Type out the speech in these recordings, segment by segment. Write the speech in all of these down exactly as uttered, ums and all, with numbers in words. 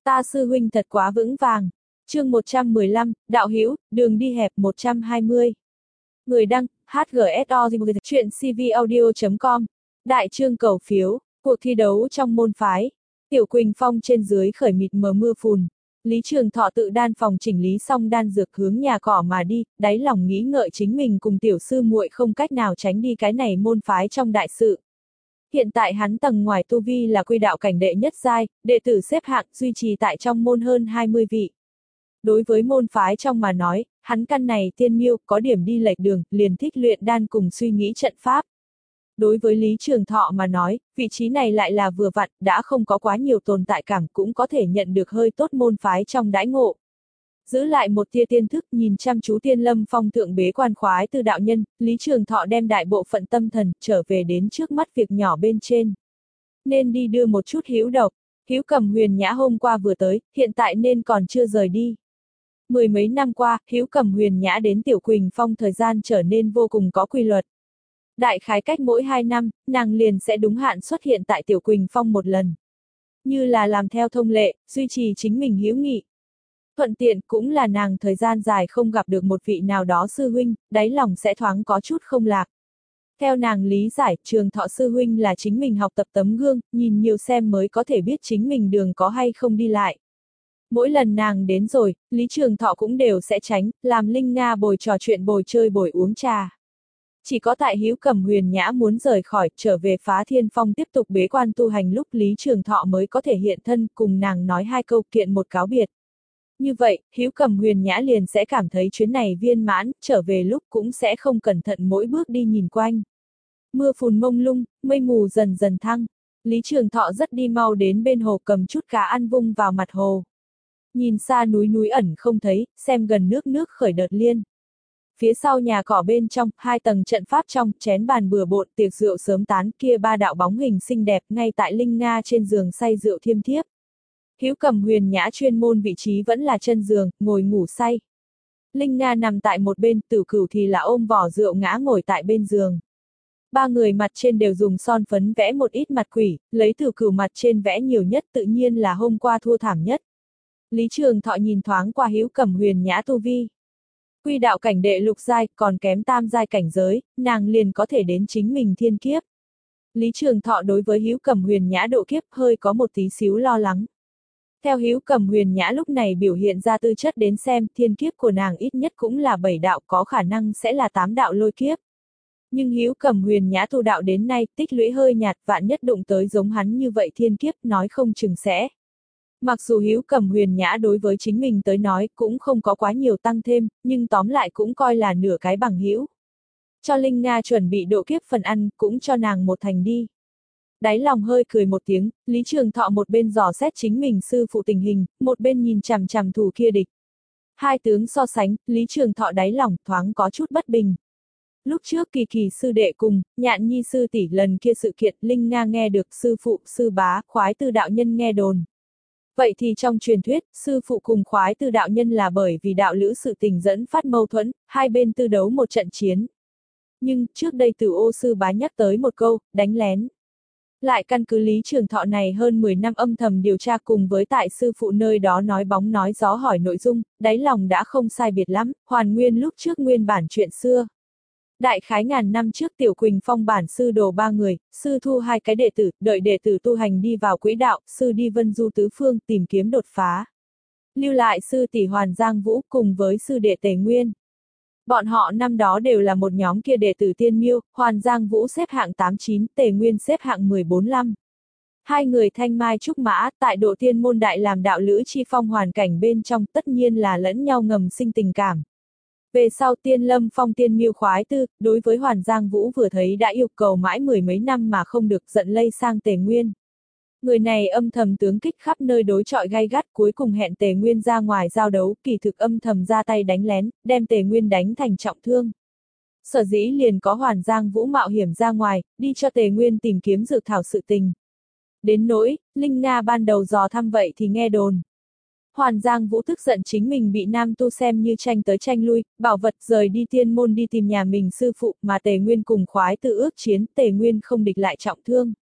Ta sư huynh thật quá vững vàng. Chương một trăm mười lăm, đạo hữu, đường đi hẹp một trăm hai mươi. Người đăng, hát giê ét o, chuyện cvaudio chấm com. Đại chương cầu phiếu, cuộc thi đấu trong môn phái. Tiểu Quỳnh Phong trên dưới khởi mịt mờ mưa phùn. Lý Trường Thọ tự đan phòng chỉnh lý xong đan dược hướng nhà cỏ mà đi, đáy lòng nghĩ ngợi chính mình cùng tiểu sư muội không cách nào tránh đi cái này môn phái trong đại sự. Hiện tại hắn tầng ngoài tu vi là quy đạo cảnh đệ nhất giai, đệ tử xếp hạng duy trì tại trong môn hơn hai mươi vị. Đối với môn phái trong mà nói, hắn căn này tiên miêu có điểm đi lệch đường, liền thích luyện đan cùng suy nghĩ trận pháp. Đối với Lý Trường Thọ mà nói, vị trí này lại là vừa vặn, đã không có quá nhiều tồn tại cảm cũng có thể nhận được hơi tốt môn phái trong đãi ngộ. Giữ lại một tia tiên thức nhìn chăm chú Tiên Lâm Phong thượng bế quan khoái từ đạo nhân, Lý Trường Thọ đem đại bộ phận tâm thần trở về đến trước mắt việc nhỏ bên trên. Nên đi đưa một chút hữu độc, Hữu Cầm Huyền Nhã hôm qua vừa tới, hiện tại nên còn chưa rời đi. Mười mấy năm qua, Hữu Cầm Huyền Nhã đến Tiểu Quỳnh Phong thời gian trở nên vô cùng có quy luật. Đại khái cách mỗi hai năm, nàng liền sẽ đúng hạn xuất hiện tại Tiểu Quỳnh Phong một lần. Như là làm theo thông lệ, duy trì chính mình hữu nghị. Thuận tiện cũng là nàng thời gian dài không gặp được một vị nào đó sư huynh, đáy lòng sẽ thoáng có chút không lạc. Theo nàng lý giải, Trường Thọ sư huynh là chính mình học tập tấm gương, nhìn nhiều xem mới có thể biết chính mình đường có hay không đi lại. Mỗi lần nàng đến rồi, Lý Trường Thọ cũng đều sẽ tránh, làm Linh Nga bồi trò chuyện bồi chơi bồi uống trà. Chỉ có tại Hữu Cầm Huyền Nhã muốn rời khỏi, trở về Phá Thiên Phong tiếp tục bế quan tu hành lúc Lý Trường Thọ mới có thể hiện thân cùng nàng nói hai câu kiện một cáo biệt. Như vậy, Hữu Cầm Huyền Nhã liền sẽ cảm thấy chuyến này viên mãn, trở về lúc cũng sẽ không cẩn thận mỗi bước đi nhìn quanh. Mưa phùn mông lung, mây mù dần dần thăng. Lý Trường Thọ rất đi mau đến bên hồ cầm chút cá ăn vung vào mặt hồ. Nhìn xa núi núi ẩn không thấy, xem gần nước nước khởi đợt liên. Phía sau nhà cỏ bên trong, hai tầng trận pháp trong, chén bàn bừa bộn tiệc rượu sớm tán kia ba đạo bóng hình xinh đẹp ngay tại Linh Nga trên giường say rượu thiêm thiếp. Hữu Cầm Huyền Nhã chuyên môn vị trí vẫn là chân giường, ngồi ngủ say. Linh Nga nằm tại một bên, Tử Cửu thì là ôm vỏ rượu ngã ngồi tại bên giường. Ba người mặt trên đều dùng son phấn vẽ một ít mặt quỷ, lấy Tử Cửu mặt trên vẽ nhiều nhất tự nhiên là hôm qua thua thảm nhất. Lý Trường Thọ nhìn thoáng qua Hữu Cầm Huyền Nhã tu vi. Quy đạo cảnh đệ lục giai, còn kém tam giai cảnh giới, nàng liền có thể đến chính mình thiên kiếp. Lý Trường Thọ đối với Hữu Cầm Huyền Nhã độ kiếp hơi có một tí xíu lo lắng. Theo Hữu Cầm Huyền Nhã lúc này biểu hiện ra tư chất đến xem, thiên kiếp của nàng ít nhất cũng là bảy đạo, có khả năng sẽ là tám đạo lôi kiếp. Nhưng Hữu Cầm Huyền Nhã tu đạo đến nay, tích lũy hơi nhạt, vạn nhất đụng tới giống hắn như vậy thiên kiếp, nói không chừng sẽ. Mặc dù Hữu Cầm Huyền Nhã đối với chính mình tới nói cũng không có quá nhiều tăng thêm, nhưng tóm lại cũng coi là nửa cái bằng hữu. Cho Linh Nga chuẩn bị độ kiếp phần ăn, cũng cho nàng một thành đi. Đáy lòng hơi cười một tiếng, Lý Trường Thọ một bên dò xét chính mình sư phụ tình hình, một bên nhìn chằm chằm thủ kia địch. Hai tướng so sánh, Lý Trường Thọ đáy lòng thoáng có chút bất bình. Lúc trước Kỳ Kỳ sư đệ cùng, Nhạn Nhi sư tỷ lần kia sự kiện, Linh Nga nghe được sư phụ, sư bá, khoái tư đạo nhân nghe đồn. Vậy thì trong truyền thuyết, sư phụ cùng khoái tư đạo nhân là bởi vì đạo lữ sự tình dẫn phát mâu thuẫn, hai bên tư đấu một trận chiến. Nhưng, trước đây Tử Ô sư bá nhắc tới một câu, đánh lén. Lại căn cứ Lý Trường Thọ này hơn mười năm âm thầm điều tra cùng với tại sư phụ nơi đó nói bóng nói gió hỏi nội dung, đáy lòng đã không sai biệt lắm, hoàn nguyên lúc trước nguyên bản chuyện xưa. Đại khái ngàn năm trước Tiểu Quỳnh Phong bản sư đồ ba người, sư thu hai cái đệ tử, đợi đệ tử tu hành đi vào quỹ đạo, sư đi vân du tứ phương tìm kiếm đột phá. Lưu lại sư tỷ Hoàn Giang Vũ cùng với sư đệ Tề Nguyên. Bọn họ năm đó đều là một nhóm kia đệ tử tiên miêu, Hoàn Giang Vũ xếp hạng tám chín, Tề Nguyên xếp hạng mười bốn lăm. Hai người thanh mai trúc mã, tại độ tiên môn đại làm đạo lữ chi phong hoàn cảnh bên trong tất nhiên là lẫn nhau ngầm sinh tình cảm. Về sau Tiên Lâm Phong tiên miêu khoái tư, đối với Hoàn Giang Vũ vừa thấy đã yêu cầu mãi mười mấy năm mà không được giận lây sang Tề Nguyên. Người này âm thầm tướng kích khắp nơi đối chọi gay gắt cuối cùng hẹn Tề Nguyên ra ngoài giao đấu, kỳ thực âm thầm ra tay đánh lén, đem Tề Nguyên đánh thành trọng thương. Sở dĩ liền có Hoàn Giang Vũ mạo hiểm ra ngoài, đi cho Tề Nguyên tìm kiếm dược thảo sự tình. Đến nỗi, Linh Nga ban đầu dò thăm vậy thì nghe đồn. Hoàn Giang Vũ tức giận chính mình bị nam tu xem như tranh tới tranh lui, bảo vật rời đi tiên môn đi tìm nhà mình sư phụ mà Tề Nguyên cùng khoái tự ước chiến, Tề Nguyên không địch lại trọng thương.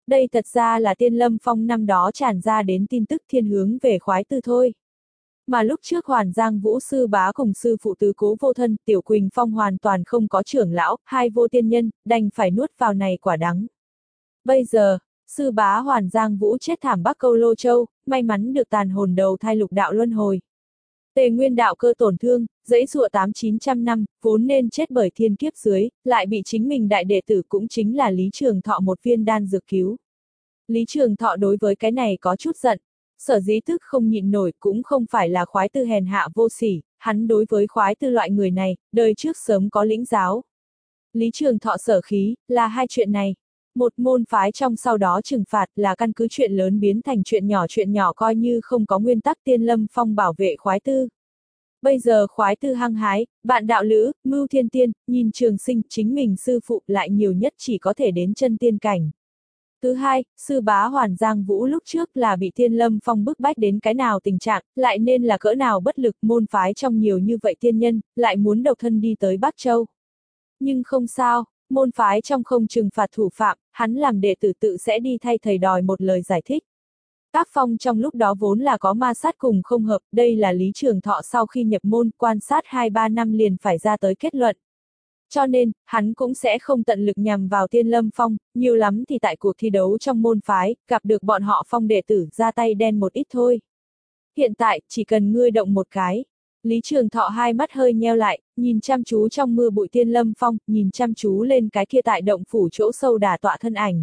Đây thật ra là Tiên Lâm Phong năm đó tràn ra đến tin tức thiên hướng về khoái tư thôi. Mà lúc trước Hoàn Giang Vũ sư bá cùng sư phụ tứ cố vô thân, Tiểu Quỳnh Phong hoàn toàn không có trưởng lão, hai vô tiên nhân, đành phải nuốt vào này quả đắng. Bây giờ, sư bá Hoàn Giang Vũ chết thảm Bắc Câu Lô Châu, may mắn được tàn hồn đầu thai lục đạo luân hồi. Tề Nguyên đạo cơ tổn thương, dẫy dụa tám chín trăm năm, vốn nên chết bởi thiên kiếp dưới, lại bị chính mình đại đệ tử cũng chính là Lý Trường Thọ một viên đan dược cứu. Lý Trường Thọ đối với cái này có chút giận, sở dĩ tức không nhịn nổi cũng không phải là khoái tư hèn hạ vô sỉ, hắn đối với khoái tư loại người này, đời trước sớm có lĩnh giáo. Lý Trường Thọ sở khí, là hai chuyện này. Một môn phái trong sau đó trừng phạt là căn cứ chuyện lớn biến thành chuyện nhỏ, chuyện nhỏ coi như không có nguyên tắc Tiên Lâm Phong bảo vệ khoái tư. Bây giờ khoái tư hăng hái, bạn đạo lữ, mưu thiên tiên, nhìn trường sinh, chính mình sư phụ lại nhiều nhất chỉ có thể đến chân tiên cảnh. Thứ hai, sư bá Hoàn Giang Vũ lúc trước là bị Tiên Lâm Phong bức bách đến cái nào tình trạng, lại nên là cỡ nào bất lực, môn phái trong nhiều như vậy tiên nhân, lại muốn độc thân đi tới Bắc Châu. Nhưng không sao, môn phái trong không trừng phạt thủ phạm, hắn làm đệ tử tự sẽ đi thay thầy đòi một lời giải thích. Tác phong trong lúc đó vốn là có ma sát cùng không hợp, đây là Lý Trường Thọ sau khi nhập môn quan sát hai ba năm liền phải ra tới kết luận. Cho nên, hắn cũng sẽ không tận lực nhằm vào Tiên Lâm Phong, nhiều lắm thì tại cuộc thi đấu trong môn phái, gặp được bọn họ phong đệ tử ra tay đen một ít thôi. Hiện tại, chỉ cần ngươi động một cái. Lý Trường Thọ hai mắt hơi nheo lại, nhìn chăm chú trong mưa bụi Tiên Lâm Phong, nhìn chăm chú lên cái kia tại động phủ chỗ sâu đả tọa thân ảnh.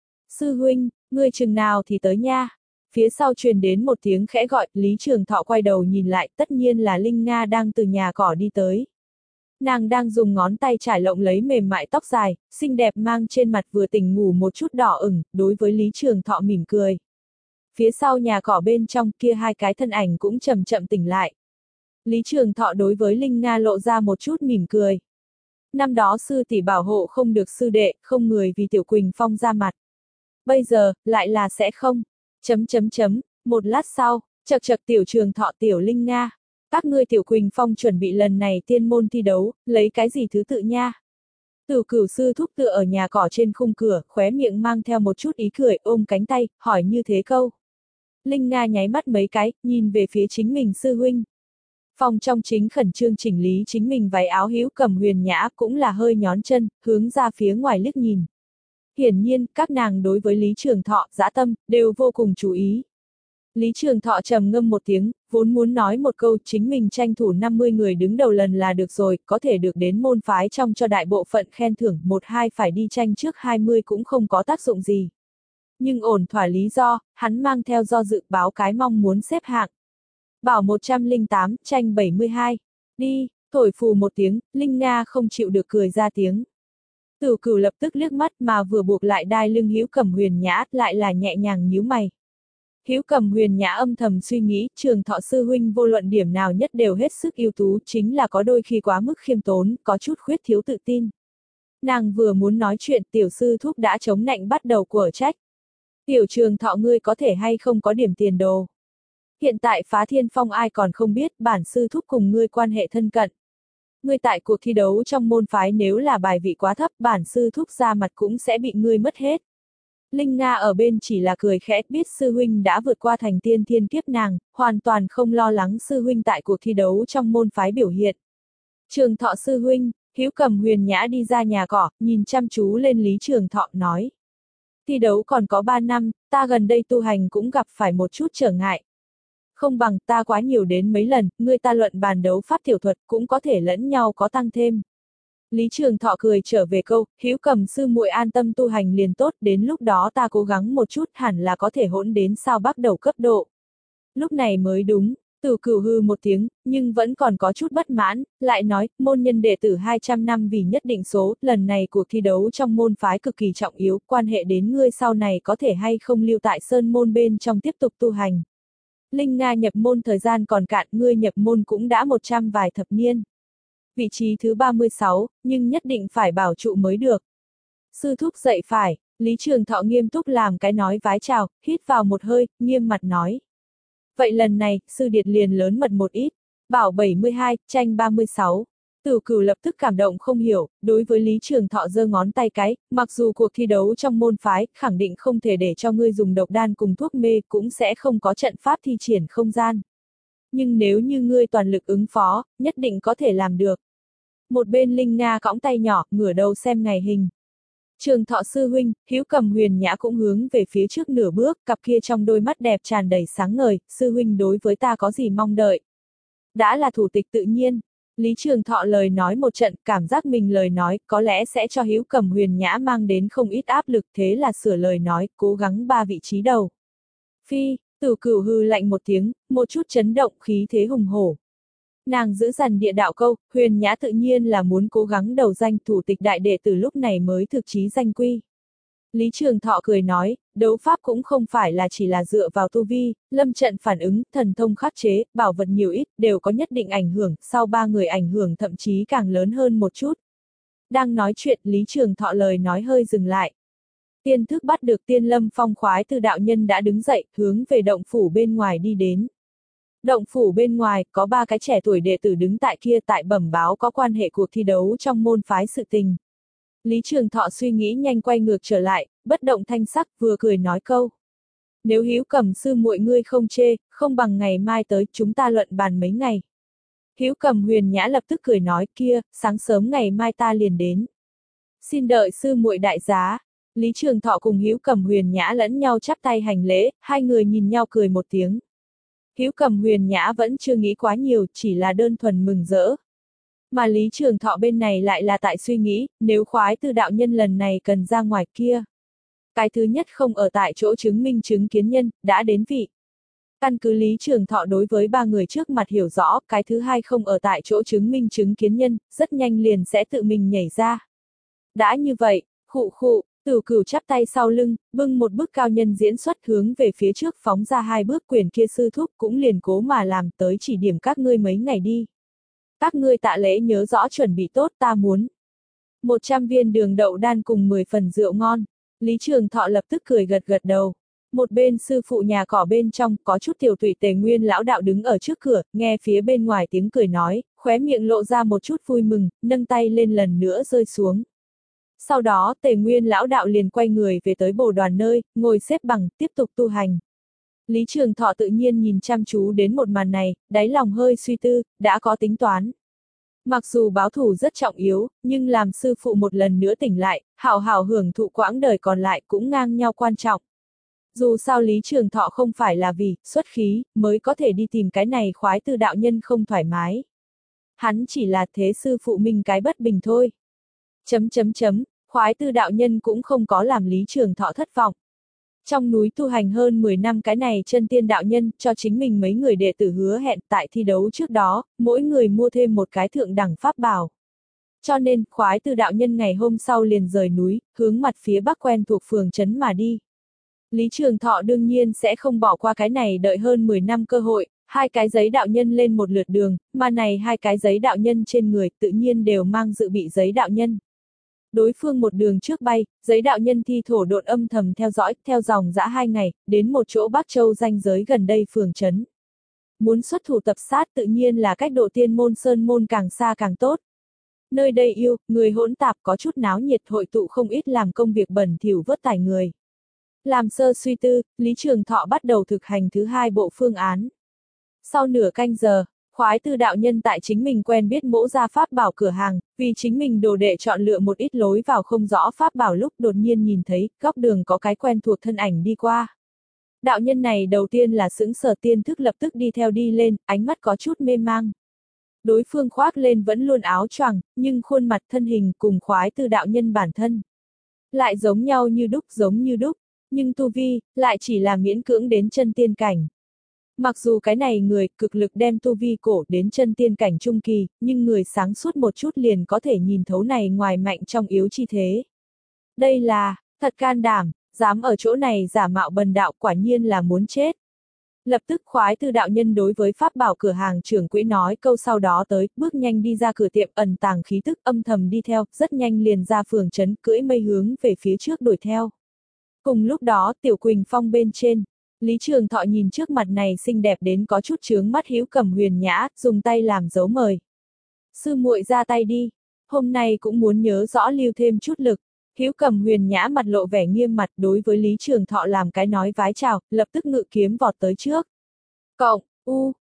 Sư huynh, ngươi chừng nào thì tới nha. Phía sau truyền đến một tiếng khẽ gọi, Lý Trường Thọ quay đầu nhìn lại, tất nhiên là Linh Nga đang từ nhà cỏ đi tới. Nàng đang dùng ngón tay trải lộng lấy mềm mại tóc dài, xinh đẹp mang trên mặt vừa tỉnh ngủ một chút đỏ ửng, đối với Lý Trường Thọ mỉm cười. Phía sau nhà cỏ bên trong kia hai cái thân ảnh cũng chậm chậm tỉnh lại. Lý Trường Thọ đối với Linh Nga lộ ra một chút mỉm cười. Năm đó sư tỷ bảo hộ không được sư đệ, không người vì Tiểu Quỳnh Phong ra mặt. Bây giờ, lại là sẽ không. Chấm chấm chấm, một lát sau, chật chật Tiểu Trường Thọ Tiểu Linh Nga. Các ngươi Tiểu Quỳnh Phong chuẩn bị lần này tiên môn thi đấu, lấy cái gì thứ tự nha? Tử Cửu sư thúc tựa ở nhà cỏ trên khung cửa, khóe miệng mang theo một chút ý cười, ôm cánh tay, hỏi như thế câu. Linh Nga nháy mắt mấy cái, nhìn về phía chính mình sư huynh. Phong trong chính khẩn trương chỉnh lý chính mình váy áo Hữu Cầm Huyền Nhã cũng là hơi nhón chân, hướng ra phía ngoài liếc nhìn. Hiển nhiên, các nàng đối với Lý Trường Thọ, dã tâm, đều vô cùng chú ý. Lý Trường Thọ trầm ngâm một tiếng, vốn muốn nói một câu chính mình tranh thủ năm mươi người đứng đầu lần là được rồi, có thể được đến môn phái trong cho đại bộ phận khen thưởng, một hai phải đi tranh trước hai mươi cũng không có tác dụng gì. Nhưng ổn thỏa lý do, hắn mang theo do dự báo cái mong muốn xếp hạng. Bảo một trăm lẻ tám, tranh bảy mươi hai. Đi, thổi phù một tiếng, Linh Nga không chịu được cười ra tiếng. Tử Cửu lập tức liếc mắt mà vừa buộc lại đai lưng Hữu Cầm Huyền Nhã, lại là nhẹ nhàng nhíu mày. Hữu Cầm Huyền Nhã âm thầm suy nghĩ, Trường Thọ sư huynh vô luận điểm nào nhất đều hết sức ưu tú, chính là có đôi khi quá mức khiêm tốn, có chút khuyết thiếu tự tin. Nàng vừa muốn nói chuyện, tiểu sư thúc đã chống nạnh bắt đầu của trách. Tiểu Trường Thọ ngươi có thể hay không có điểm tiền đồ. Hiện tại Phá Thiên Phong ai còn không biết, bản sư thúc cùng ngươi quan hệ thân cận. Ngươi tại cuộc thi đấu trong môn phái nếu là bài vị quá thấp, bản sư thúc ra mặt cũng sẽ bị ngươi mất hết. Linh Nga ở bên chỉ là cười khẽ, biết sư huynh đã vượt qua thành tiên thiên kiếp nàng, hoàn toàn không lo lắng sư huynh tại cuộc thi đấu trong môn phái biểu hiện. Trường Thọ sư huynh, Hữu Cầm Huyền Nhã đi ra nhà cỏ, nhìn chăm chú lên Lý Trường Thọ nói. Thi đấu còn có ba năm, ta gần đây tu hành cũng gặp phải một chút trở ngại. Không bằng ta quá nhiều đến mấy lần, ngươi ta luận bàn đấu pháp tiểu thuật cũng có thể lẫn nhau có tăng thêm. Lý Trường Thọ cười trở về câu, Hữu Cầm sư muội an tâm tu hành liền tốt, đến lúc đó ta cố gắng một chút hẳn là có thể hỗn đến sao bắt đầu cấp độ. Lúc này mới đúng, Tử Cửu hư một tiếng, nhưng vẫn còn có chút bất mãn, lại nói, môn nhân đệ tử hai trăm năm vì nhất định số, lần này cuộc thi đấu trong môn phái cực kỳ trọng yếu, quan hệ đến ngươi sau này có thể hay không lưu tại sơn môn bên trong tiếp tục tu hành. Linh Nga nhập môn thời gian còn cạn, ngươi nhập môn cũng đã một trăm vài thập niên. Vị trí thứ ba mươi sáu, nhưng nhất định phải bảo trụ mới được. Sư thúc dạy phải, Lý Trường Thọ nghiêm túc làm cái nói vái chào, hít vào một hơi, nghiêm mặt nói. Vậy lần này, sư điệt liền lớn mật một ít, bảo bảy mươi hai, tranh ba mươi sáu. Tử Cửu lập tức cảm động không hiểu, đối với Lý Trường Thọ giơ ngón tay cái, mặc dù cuộc thi đấu trong môn phái, khẳng định không thể để cho ngươi dùng độc đan cùng thuốc mê, cũng sẽ không có trận pháp thi triển không gian. Nhưng nếu như ngươi toàn lực ứng phó, nhất định có thể làm được. Một bên Linh Nga cõng tay nhỏ, ngửa đầu xem ngày hình. Trường Thọ sư huynh, Hữu Cầm Huyền Nhã cũng hướng về phía trước nửa bước, cặp kia trong đôi mắt đẹp tràn đầy sáng ngời, sư huynh đối với ta có gì mong đợi. Đã là thủ tịch tự nhiên. Lý Trường Thọ lời nói một trận, cảm giác mình lời nói có lẽ sẽ cho Hữu Cầm Huyền Nhã mang đến không ít áp lực, thế là sửa lời nói, cố gắng ba vị trí đầu. Phi, Tử Cửu hư lạnh một tiếng, một chút chấn động khí thế hùng hổ. Nàng giữ dằn địa đạo câu, Huyền Nhã tự nhiên là muốn cố gắng đầu danh thủ tịch đại đệ tử lúc này mới thực chí danh quy. Lý Trường Thọ cười nói, đấu pháp cũng không phải là chỉ là dựa vào tu vi, lâm trận phản ứng, thần thông khắc chế, bảo vật nhiều ít, đều có nhất định ảnh hưởng, sau ba người ảnh hưởng thậm chí càng lớn hơn một chút. Đang nói chuyện, Lý Trường Thọ lời nói hơi dừng lại. Tiên thức bắt được Tiên Lâm Phong khoái từ đạo nhân đã đứng dậy, hướng về động phủ bên ngoài đi đến. Động phủ bên ngoài, có ba cái trẻ tuổi đệ tử đứng tại kia tại bẩm báo có quan hệ cuộc thi đấu trong môn phái sự tình. Lý Trường Thọ suy nghĩ nhanh quay ngược trở lại, bất động thanh sắc, vừa cười nói câu. Nếu Hữu Cầm sư muội ngươi không chê, không bằng ngày mai tới chúng ta luận bàn mấy ngày. Hữu Cầm Huyền Nhã lập tức cười nói kia, sáng sớm ngày mai ta liền đến. Xin đợi sư muội đại giá. Lý Trường Thọ cùng Hữu Cầm Huyền Nhã lẫn nhau chắp tay hành lễ, hai người nhìn nhau cười một tiếng. Hữu Cầm Huyền Nhã vẫn chưa nghĩ quá nhiều, chỉ là đơn thuần mừng rỡ. Mà Lý Trường Thọ bên này lại là tại suy nghĩ, nếu khoái từ đạo nhân lần này cần ra ngoài kia. Cái thứ nhất không ở tại chỗ chứng minh chứng kiến nhân, đã đến vị. Căn cứ Lý Trường Thọ đối với ba người trước mặt hiểu rõ, cái thứ hai không ở tại chỗ chứng minh chứng kiến nhân, rất nhanh liền sẽ tự mình nhảy ra. Đã như vậy, khụ khụ, Tử Cửu chắp tay sau lưng, bưng một bức cao nhân diễn xuất hướng về phía trước phóng ra hai bước, quyền kia sư thúc cũng liền cố mà làm tới chỉ điểm các ngươi mấy ngày đi. Các ngươi tạ lễ nhớ rõ chuẩn bị tốt, ta muốn một trăm viên đường đậu đan cùng mười phần rượu ngon. Lý Trường Thọ lập tức cười gật gật đầu. Một bên sư phụ nhà cỏ bên trong, có chút tiểu tụy Tề Nguyên lão đạo đứng ở trước cửa, nghe phía bên ngoài tiếng cười nói, khóe miệng lộ ra một chút vui mừng, nâng tay lên lần nữa rơi xuống. Sau đó Tề Nguyên lão đạo liền quay người về tới bồ đoàn nơi, ngồi xếp bằng, tiếp tục tu hành. Lý Trường Thọ tự nhiên nhìn chăm chú đến một màn này, đáy lòng hơi suy tư, đã có tính toán. Mặc dù báo thù rất trọng yếu, nhưng làm sư phụ một lần nữa tỉnh lại, hảo hảo hưởng thụ quãng đời còn lại cũng ngang nhau quan trọng. Dù sao Lý Trường Thọ không phải là vì xuất khí mới có thể đi tìm cái này khoái từ đạo nhân không thoải mái. Hắn chỉ là thế sư phụ mình cái bất bình thôi. Chấm chấm chấm, khoái từ đạo nhân cũng không có làm Lý Trường Thọ thất vọng. Trong núi tu hành hơn mười năm cái này chân tiên đạo nhân cho chính mình mấy người đệ tử hứa hẹn tại thi đấu trước đó, mỗi người mua thêm một cái thượng đẳng pháp bảo. Cho nên, khoái từ đạo nhân ngày hôm sau liền rời núi, hướng mặt phía bắc quen thuộc phường trấn mà đi. Lý Trường Thọ đương nhiên sẽ không bỏ qua cái này đợi hơn mười năm cơ hội, hai cái giấy đạo nhân lên một lượt đường, mà này hai cái giấy đạo nhân trên người tự nhiên đều mang dự bị giấy đạo nhân. Đối phương một đường trước bay, giấy đạo nhân thi thổ độn âm thầm theo dõi, theo dòng dã hai ngày, đến một chỗ Bắc Châu ranh giới gần đây phường trấn. Muốn xuất thủ tập sát tự nhiên là cách độ tiên môn sơn môn càng xa càng tốt. Nơi đây yêu, người hỗn tạp có chút náo nhiệt hội tụ không ít làm công việc bẩn thỉu vớt tài người. Làm sơ suy tư, Lý Trường Thọ bắt đầu thực hành thứ hai bộ phương án. Sau nửa canh giờ, khoái từ đạo nhân tại chính mình quen biết mỗ gia pháp bảo cửa hàng, vì chính mình đồ đệ chọn lựa một ít lối vào không rõ pháp bảo lúc đột nhiên nhìn thấy, góc đường có cái quen thuộc thân ảnh đi qua. Đạo nhân này đầu tiên là sững sờ tiên thức lập tức đi theo đi lên, ánh mắt có chút mê mang. Đối phương khoác lên vẫn luôn áo choàng, nhưng khuôn mặt thân hình cùng khoái từ đạo nhân bản thân. Lại giống nhau như đúc giống như đúc, nhưng tu vi, lại chỉ là miễn cưỡng đến chân tiên cảnh. Mặc dù cái này người cực lực đem tu vi cổ đến chân tiên cảnh trung kỳ, nhưng người sáng suốt một chút liền có thể nhìn thấu này ngoài mạnh trong yếu chi thế. Đây là, thật can đảm, dám ở chỗ này giả mạo bần đạo quả nhiên là muốn chết. Lập tức khoái từ đạo nhân đối với pháp bảo cửa hàng trưởng quỹ nói câu sau đó tới, bước nhanh đi ra cửa tiệm ẩn tàng khí tức âm thầm đi theo, rất nhanh liền ra phường trấn cưỡi mây hướng về phía trước đuổi theo. Cùng lúc đó Tiểu Quỳnh Phong bên trên, Lý Trường Thọ nhìn trước mặt này xinh đẹp đến có chút chướng mắt Hữu Cầm Huyền Nhã, dùng tay làm dấu mời. Sư muội ra tay đi, hôm nay cũng muốn nhớ rõ lưu thêm chút lực. Hữu Cầm Huyền nhã mặt lộ vẻ nghiêm mặt đối với Lý Trường Thọ làm cái nói vái chào, lập tức ngự kiếm vọt tới trước. Cộng, u,